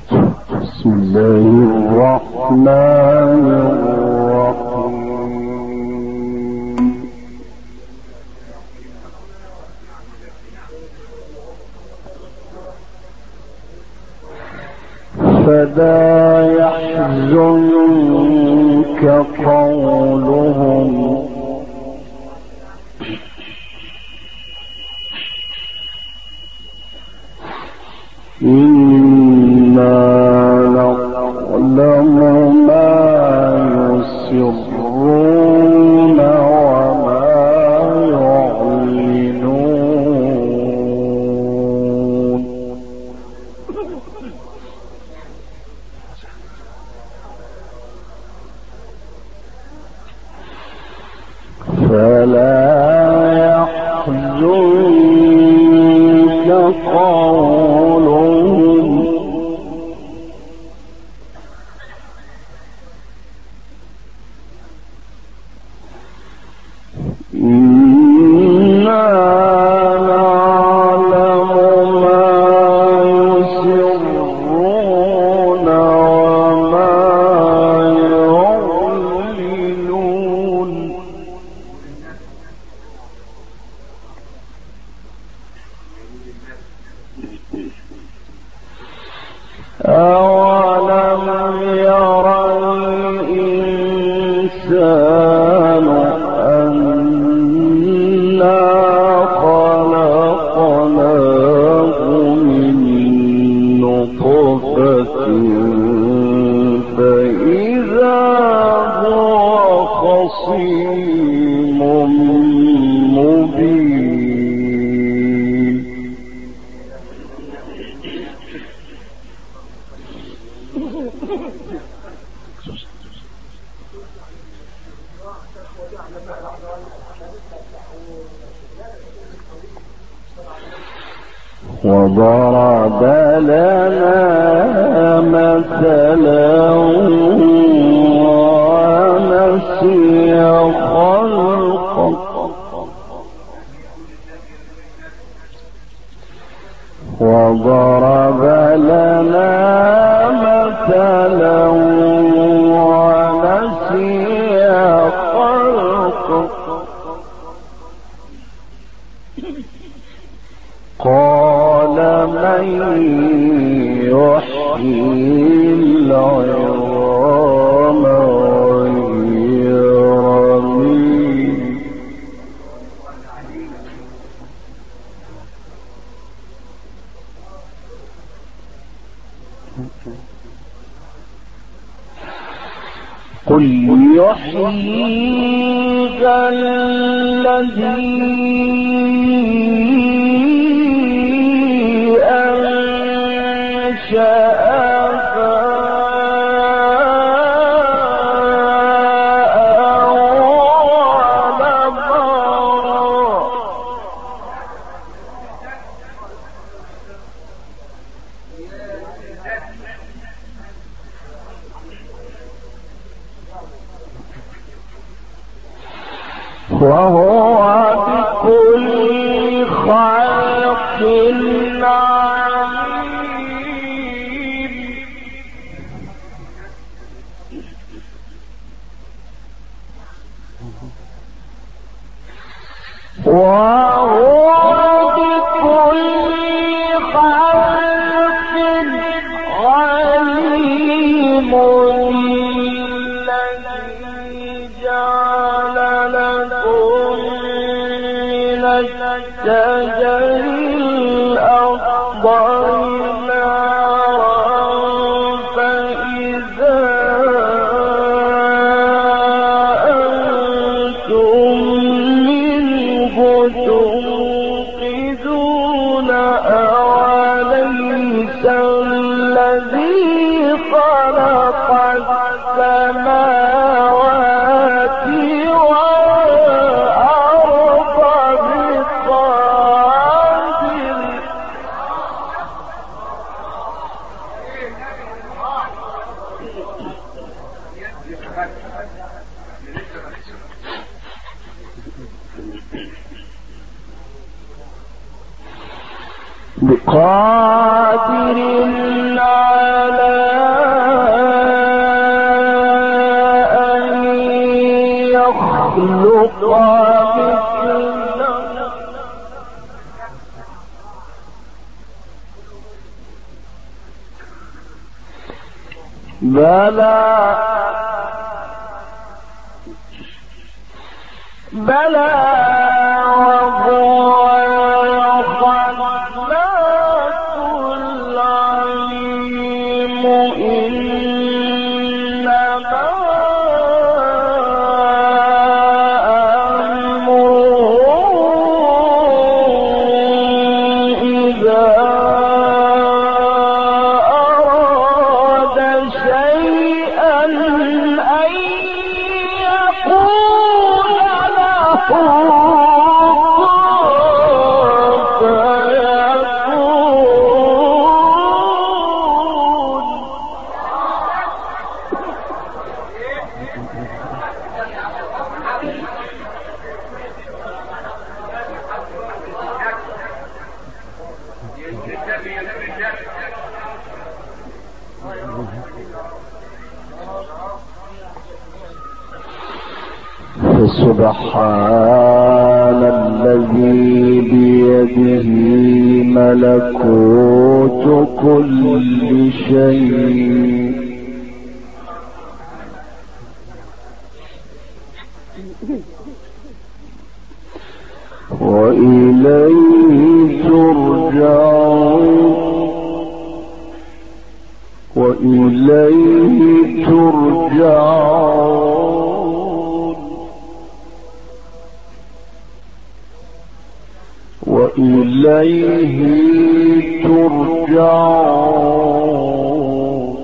بسم الله الرحمن الرحيم. فلا يحزنك قولهم إنا نعلم ما يسرون وما يعلنون. فلا يحزنك قولهم إنا نعلم ما يسرون وما يعلنون. أولم ير الإنسان أنا خلقناه من نطفة فإذا هو خصيم مبين. وضرب لنا مثلا ونسي خلقه وضرب لنا مثلا ونسي خلقه قال من يحيي العظام وهي رميم. قل يحييها الذي وهو بكل خلق عليم. وهو بكل خلق عليم. الذي جعل لكم من الشجر الأخضر نارا فإذا أنتم منه توقدون. أوليس الذي خلق السماوات والأرض بقادر على بلى وهو الخلاق العليم إنما أمره إذا أراد شيئا أن يقول له فسبحان الذي بيده ملكوت كل شيء وإليه ترجعون وإليه ترجعون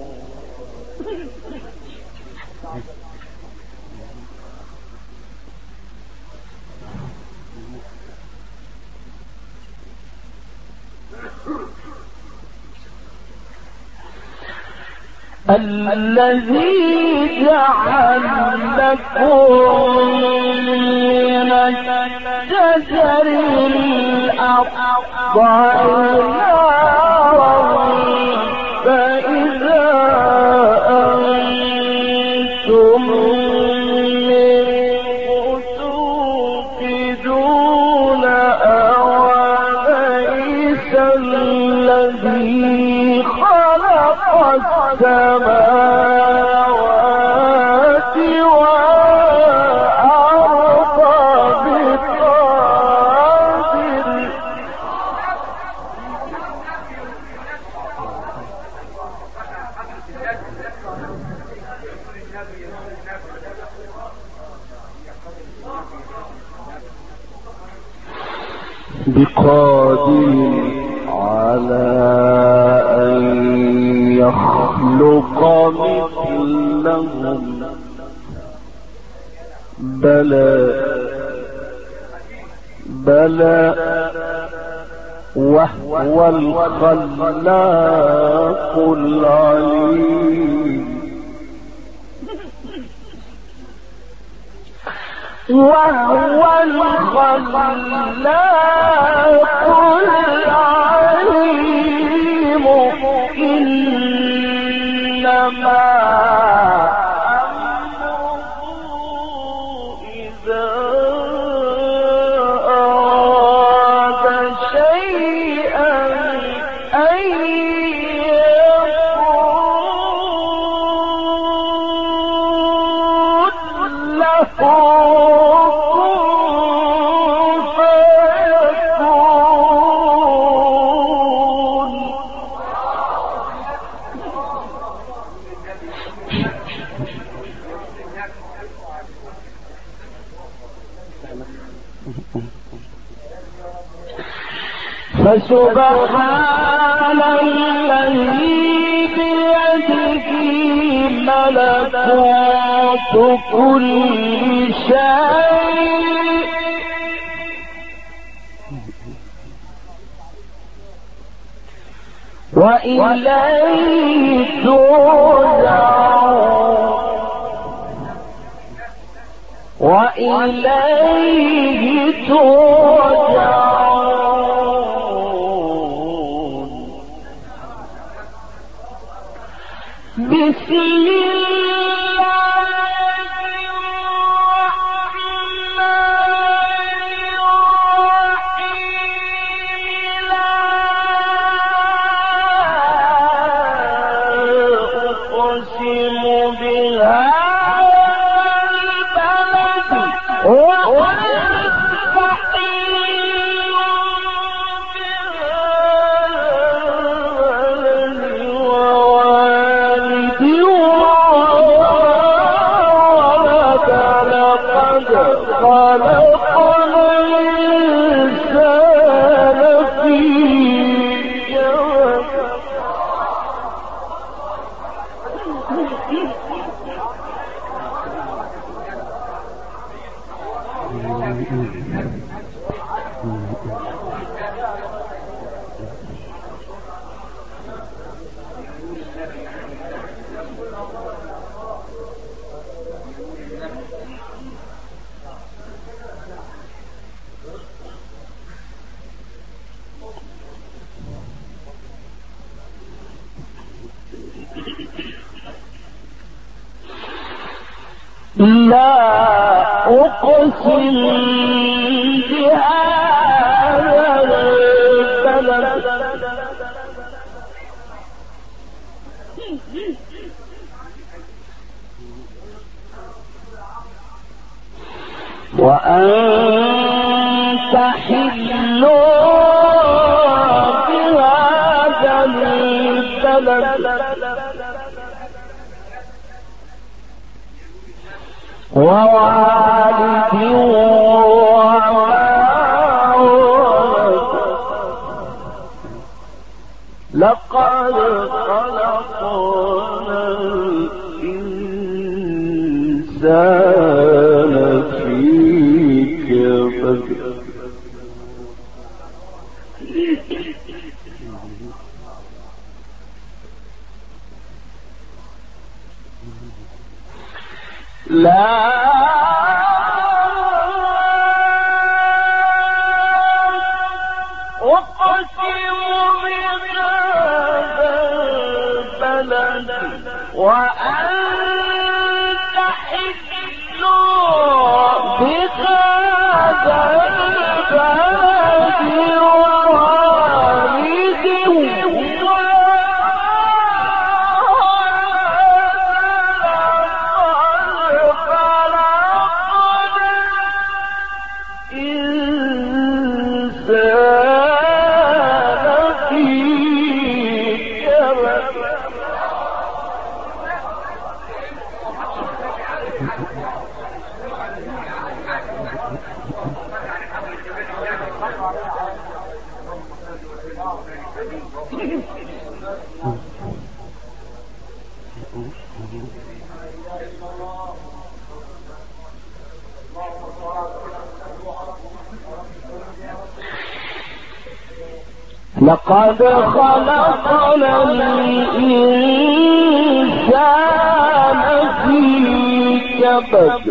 الذي جعل لكم من الشجر الأخضر نارا فإذا أنتم منه توقدون أوليس الذي خلق السماوات والأرض بقادر على أن يخلق مثلهم بلى وهو الخلاق العليم إنما أمره إذا أراد شيئا أن يقول له فسبحان الذي بيده ملكوت كل شيء وإليه ترجعون بسم الله لا أقسم بهذا البلد وأنت حل بهذا البلد ووالد وما ولد لقد خلقنا الإنسان في كبد لا أقسم بهذا البلد وأنت حل بهذا البلد ووالد لقد خلقنا الإنسان في كبد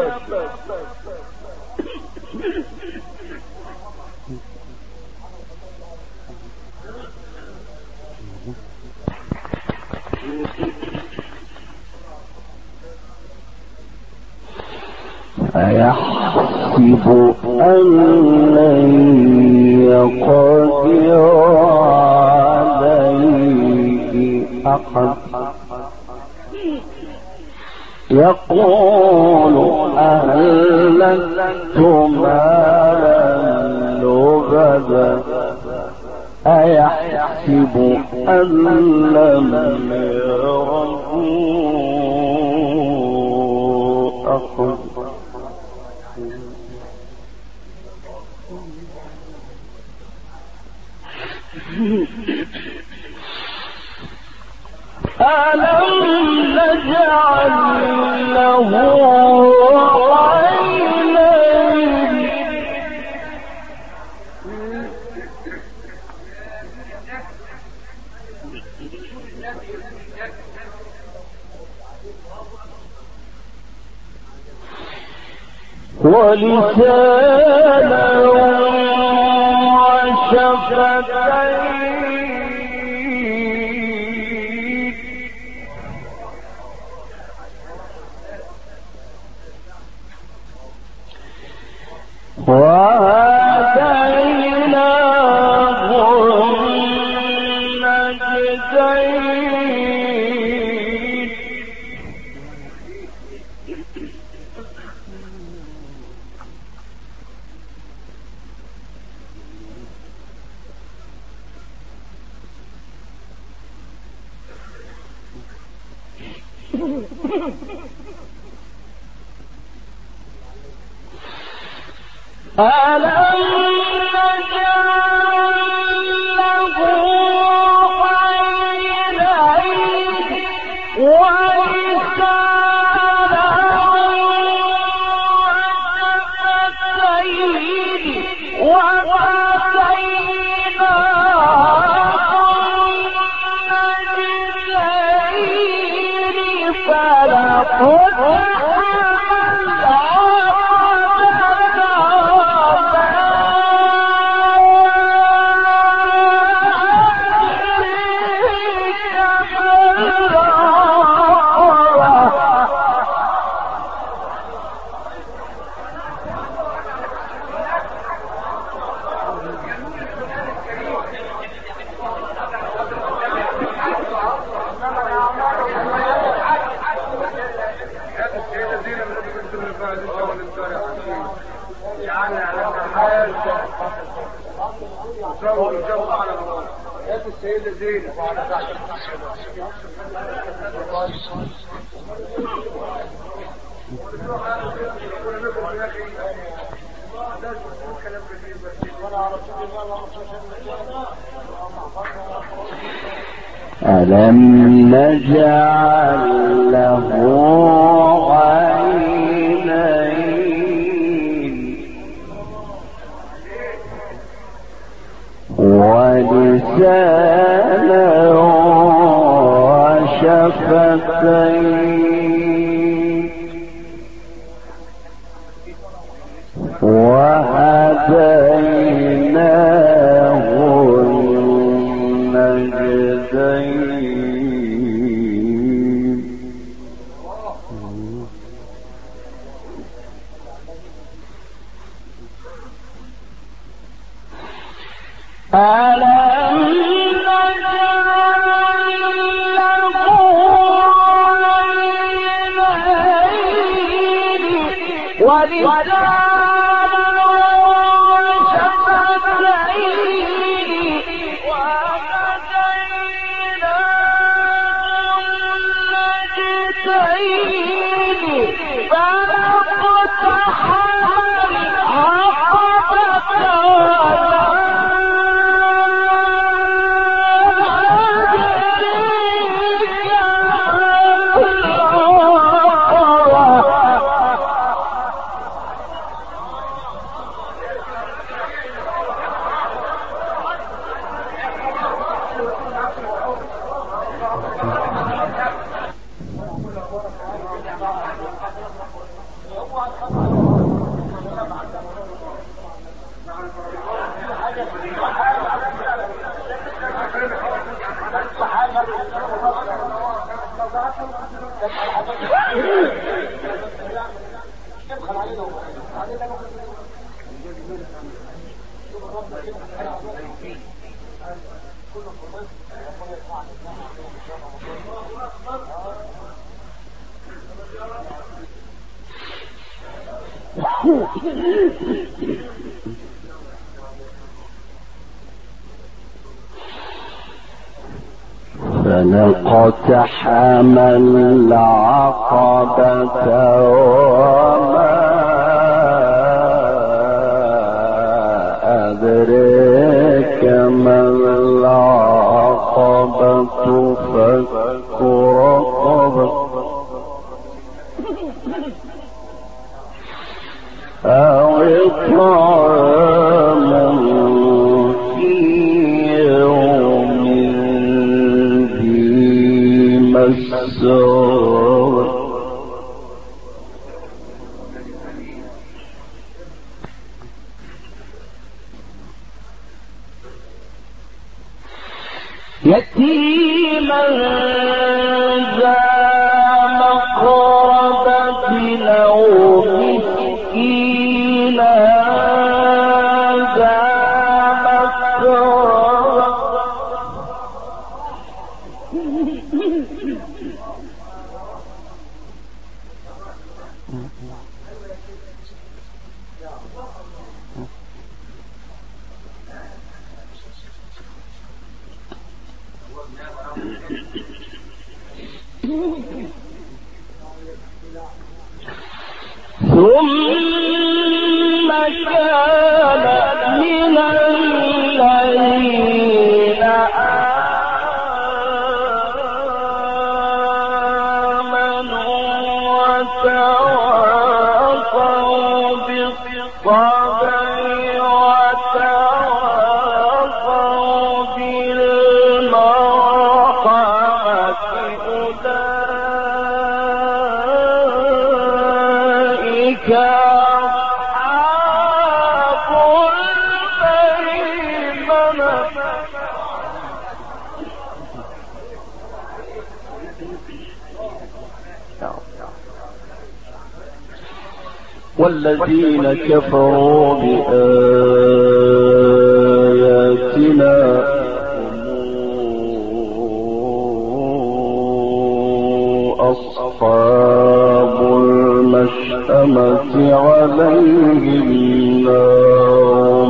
أيحسب أن لن يقدر عليه أحد يقول أهلكت مالا لبدا أيحسب أن لم يره أحد ألم نجعل له عينين ولسانا وشفتين وهديناه النجدين ألم نجعل له عينين السيدة زينب وعلى تحت ألم نجعل له عينين ولسانا وشفتين وهديناه النجدين ألم نجعل له عينين ولسانا وشفتين وهديناه النجدين فلاقتحم العقبة فلقتحم العقبة وما أدريك ما العقبة فك رقبة أو إطعام في يوم ذي مسغبة يتيما ذا مقربة أو مسكينا ذا مسغبة ثم كان من الذين آمنوا وتواصوا بالصبر وتواصوا بالمرحمة أولئك والذين كفروا بآياتنا أصحاب المشأمة عليهم نار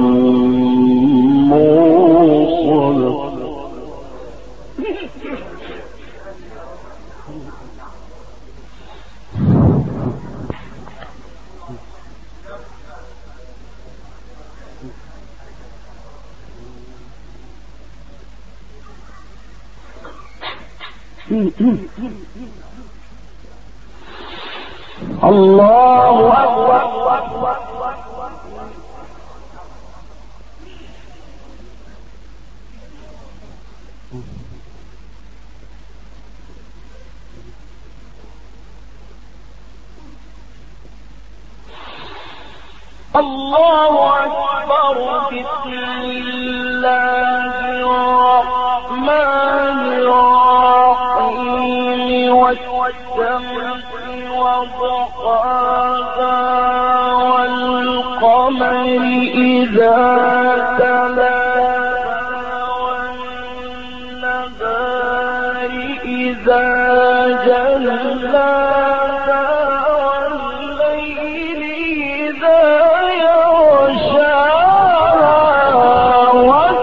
موصدة. الله أكبر. الله أكبر. بسم الله الرحمن الرحيم. والشمس وضحاها والقمر إذا تلاها والنهار إذا جلاها والليل إذا يغشاها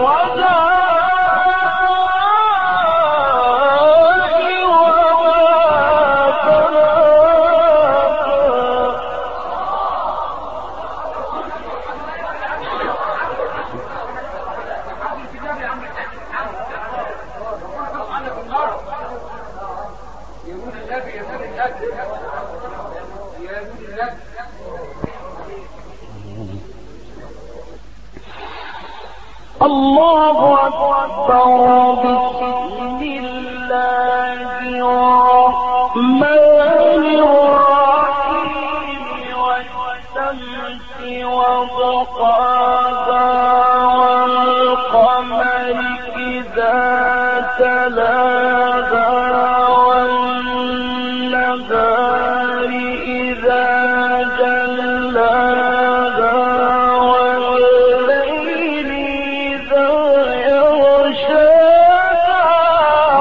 والسماء وما الله أكبر. بسم الله الرحمن الرحيم. والشمس وضحاها والقمر إذا تلاها والنهار إذا جلاها والليل إذا يغشاها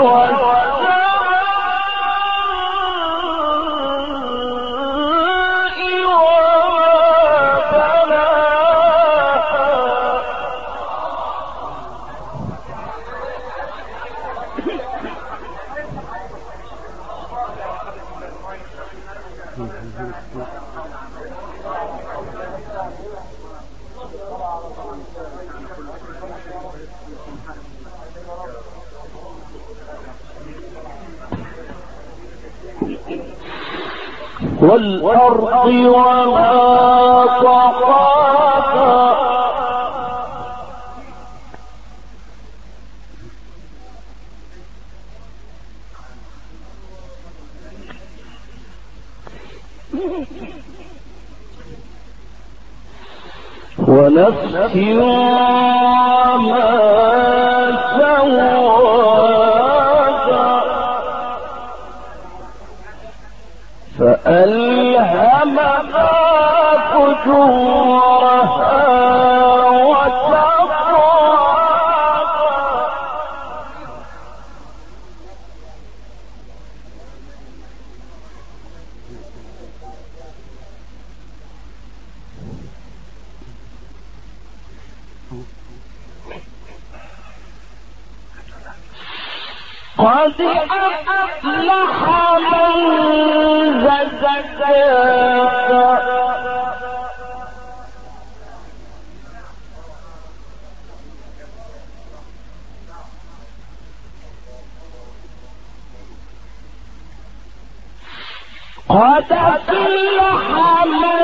والسماء وما بناها. والأرض وما طحاها. ونفس وما سواها فألهمها فجورها وتقواها. قد أفلح من زكاها قد أفلح من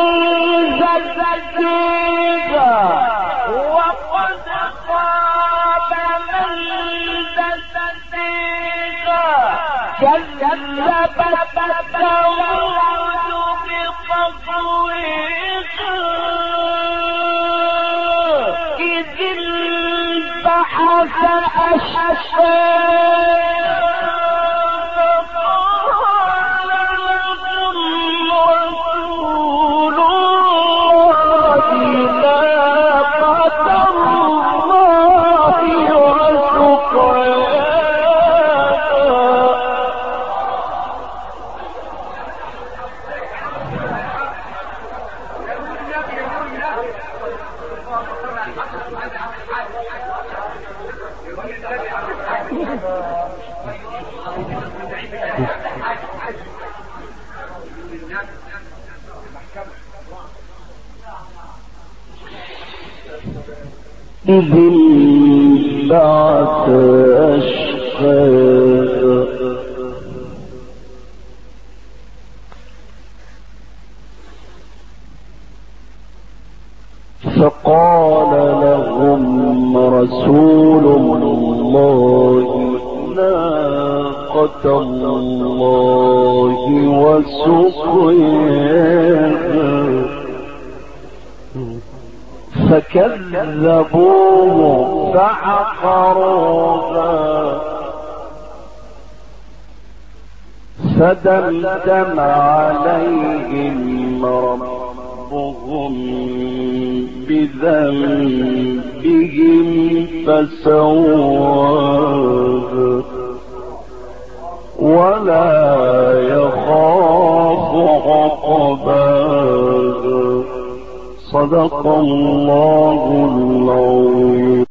زكاها وقد خاب من دساها. كذبت ثمود بطغواها إذ انبعث أشقاها فقال لهم رسول إذ انبعث أشقاها فقال لهم رسول الله ناقة الله وسقياها فكذبوه فعقروها فدمدم عليهم ربهم بذنبهم فسواها ولا يخاف عقباها. صدق الله العظيم.